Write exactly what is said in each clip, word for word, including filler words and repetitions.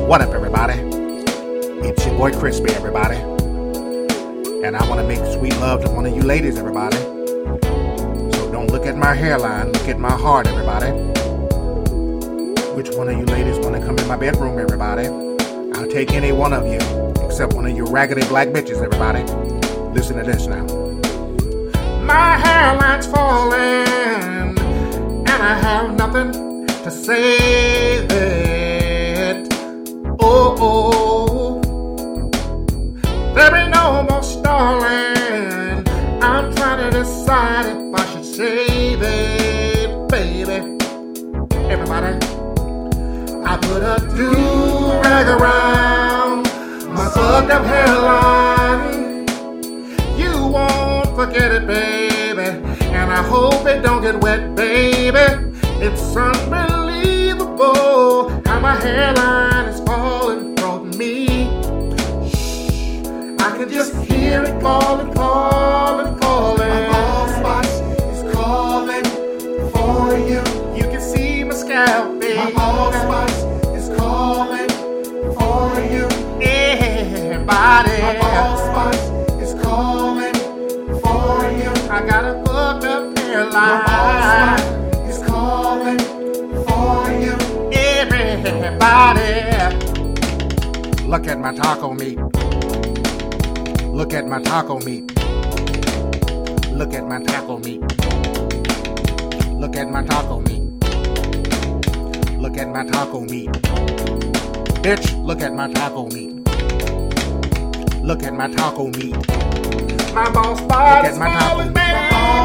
What up, everybody? It's your boy Crispy, everybody. And I want to make sweet love to one of you ladies, everybody. So don't look at my hairline, look at my heart, everybody. Which one of you ladies want to come in my bedroom, everybody? I'll take any one of you, except one of you raggedy black bitches, everybody. Listen to this now. My hairline's falling, and I have nothing to save it. Oh, oh, there ain't no more stalling. I'm trying to decide if I should save it, baby. Everybody, I put a do-rag around my fucked up hairline. You won't forget it, baby, and I hope it don't get wet, baby. It's unbelievable how my hairline is falling from me. Shh, I can just hear it falling, falling, falling. My bald spot is calling for you. You can see my scalp, baby. My bald spot is calling for you. Everybody. My bald spot is calling for you. I got a fucked up hairline. My bald spot is calling for you. Everybody. Look at my taco meat. Look at my taco meat. Look at my taco meat. Look at my taco meat. Look at my taco meat. Bitch, look at my taco meat. Look at my taco meat. My ball spot is falling, baby.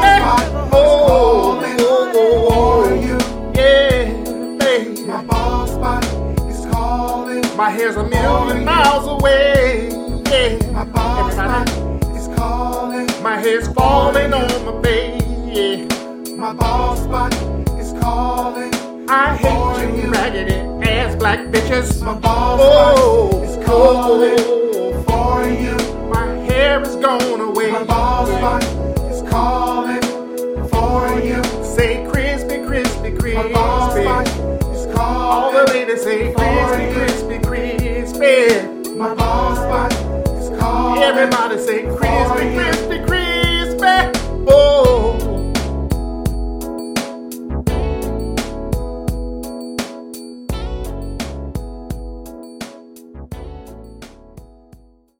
Oh, oh, oh, for you. yeah, baby. My bald spot is calling. My hair's a million miles away. Yeah, My bald spot everybody. is calling. My hair's falling on my face. Yeah. My bald spot is calling. I for hate you, you. raggedy ass black bitches. My bald Oh, spot is calling oh, for you. my hair is gone away. My bald spot is calling for you. Say crispy, crispy, My bald spot crispy. is All the calling. ladies say for crispy, you. crispy, crispy. My bald spot is calling. Everybody say crispy.